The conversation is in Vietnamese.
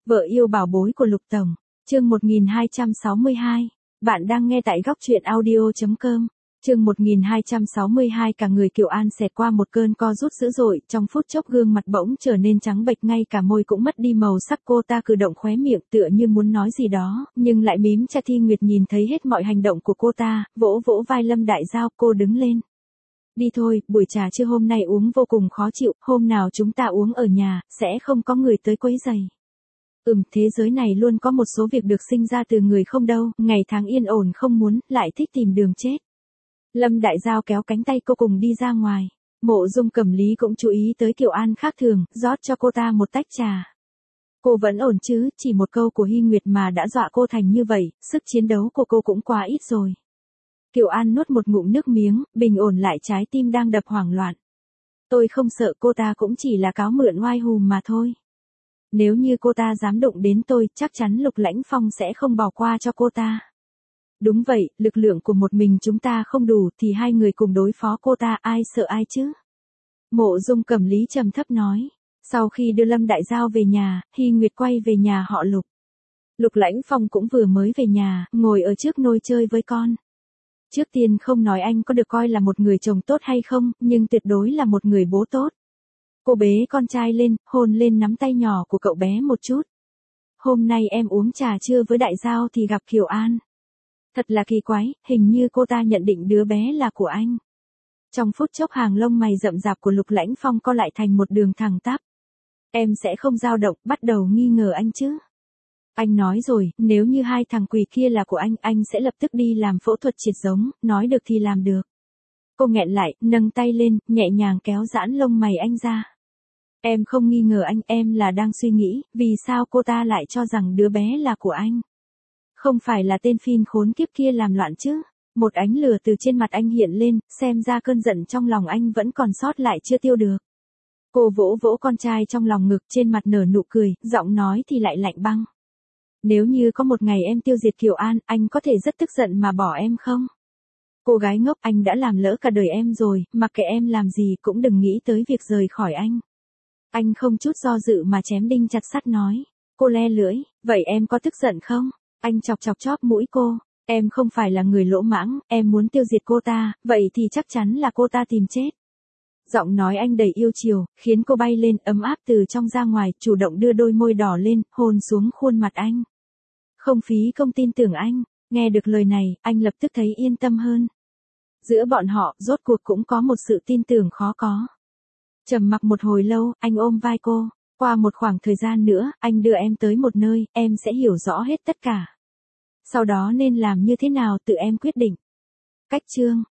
Vợ yêu bảo bối của Lục Tổng, chương 1262. Bạn đang nghe tại góc truyện audio.com. Chương 1262, cả người Kiều An xẹt qua một cơn co rút dữ dội, trong phút chốc gương mặt bỗng trở nên trắng bệch, ngay cả môi cũng mất đi màu sắc. Cô ta cử động khóe miệng tựa như muốn nói gì đó, nhưng lại mím chặt. Thi Nguyệt nhìn thấy hết mọi hành động của cô ta, vỗ vỗ vai Lâm Đại Giao, cô đứng lên. Đi thôi, buổi trà trưa hôm nay uống vô cùng khó chịu, hôm nào chúng ta uống ở nhà, sẽ không có người tới quấy rầy. Thế giới này luôn có một số việc được sinh ra từ người không đâu, ngày tháng yên ổn không muốn, lại thích tìm đường chết. Lâm Đại Giao kéo cánh tay cô cùng đi ra ngoài. Mộ Dung Cẩm Lý cũng chú ý tới Kiều An khác thường, rót cho cô ta một tách trà. Cô vẫn ổn chứ, chỉ một câu của Hy Nguyệt mà đã dọa cô thành như vậy, sức chiến đấu của cô cũng quá ít rồi. Kiều An nuốt một ngụm nước miếng, bình ổn lại trái tim đang đập hoảng loạn. Tôi không sợ, cô ta cũng chỉ là cáo mượn oai hùm mà thôi. Nếu như cô ta dám đụng đến tôi, chắc chắn Lục Lãnh Phong sẽ không bỏ qua cho cô ta. Đúng vậy, lực lượng của một mình chúng ta không đủ, thì hai người cùng đối phó cô ta, ai sợ ai chứ? Mộ Dung Cẩm Lý trầm thấp nói. Sau khi đưa Lâm Đại Giao về nhà, Hy Nguyệt quay về nhà họ Lục. Lục Lãnh Phong cũng vừa mới về nhà, ngồi ở trước nôi chơi với con. Trước tiên không nói anh có được coi là một người chồng tốt hay không, nhưng tuyệt đối là một người bố tốt. Cô bế con trai lên, hôn lên nắm tay nhỏ của cậu bé một chút. Hôm nay em uống trà trưa với Đại Giao thì gặp Kiều An. Thật là kỳ quái, hình như cô ta nhận định đứa bé là của anh. Trong phút chốc hàng lông mày rậm rạp của Lục Lãnh Phong co lại thành một đường thẳng tắp. Em sẽ không dao động, bắt đầu nghi ngờ anh chứ. Anh nói rồi, nếu như hai thằng quỷ kia là của anh sẽ lập tức đi làm phẫu thuật triệt giống, nói được thì làm được. Cô nghẹn lại, nâng tay lên, nhẹ nhàng kéo giãn lông mày anh ra. Em không nghi ngờ anh, em là đang suy nghĩ, vì sao cô ta lại cho rằng đứa bé là của anh. Không phải là tên phin khốn kiếp kia làm loạn chứ. Một ánh lửa từ trên mặt anh hiện lên, xem ra cơn giận trong lòng anh vẫn còn sót lại chưa tiêu được. Cô vỗ vỗ con trai trong lòng ngực, trên mặt nở nụ cười, giọng nói thì lại lạnh băng. Nếu như có một ngày em tiêu diệt Kiều An, anh có thể rất tức giận mà bỏ em không? Cô gái ngốc, anh đã làm lỡ cả đời em rồi, mặc kệ em làm gì cũng đừng nghĩ tới việc rời khỏi anh. Anh không chút do dự mà chém đinh chặt sắt nói. Cô le lưỡi, vậy em có tức giận không? Anh chọc chọc chóp mũi cô. Em không phải là người lỗ mãng, em muốn tiêu diệt cô ta, vậy thì chắc chắn là cô ta tìm chết. Giọng nói anh đầy yêu chiều, khiến cô bay lên, ấm áp từ trong ra ngoài, chủ động đưa đôi môi đỏ lên, hôn xuống khuôn mặt anh. Không phí công tin tưởng anh. Nghe được lời này, anh lập tức thấy yên tâm hơn. Giữa bọn họ, rốt cuộc cũng có một sự tin tưởng khó có. Trầm mặc một hồi lâu, anh ôm vai cô. Qua một khoảng thời gian nữa, anh đưa em tới một nơi, em sẽ hiểu rõ hết tất cả. Sau đó nên làm như thế nào tự em quyết định. Cách chương